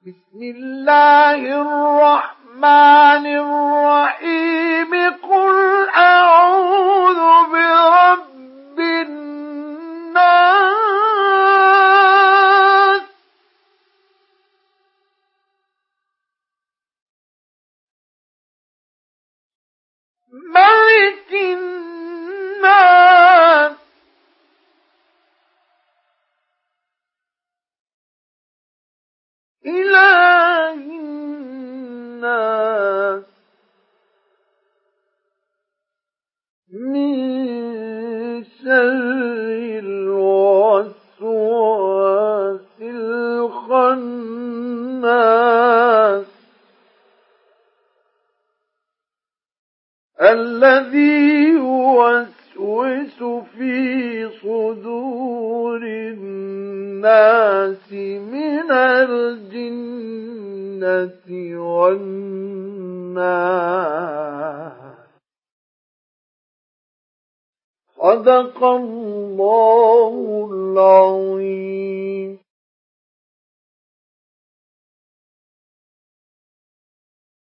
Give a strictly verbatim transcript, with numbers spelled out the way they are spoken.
بسم الله الرحمن الرحيم قل أعوذ برب الناس ملك الناس إله الناس من شر الوسواس الخناس الذي يوسوس في صدور الناس من الجنة والناس. صدق الله العظيم.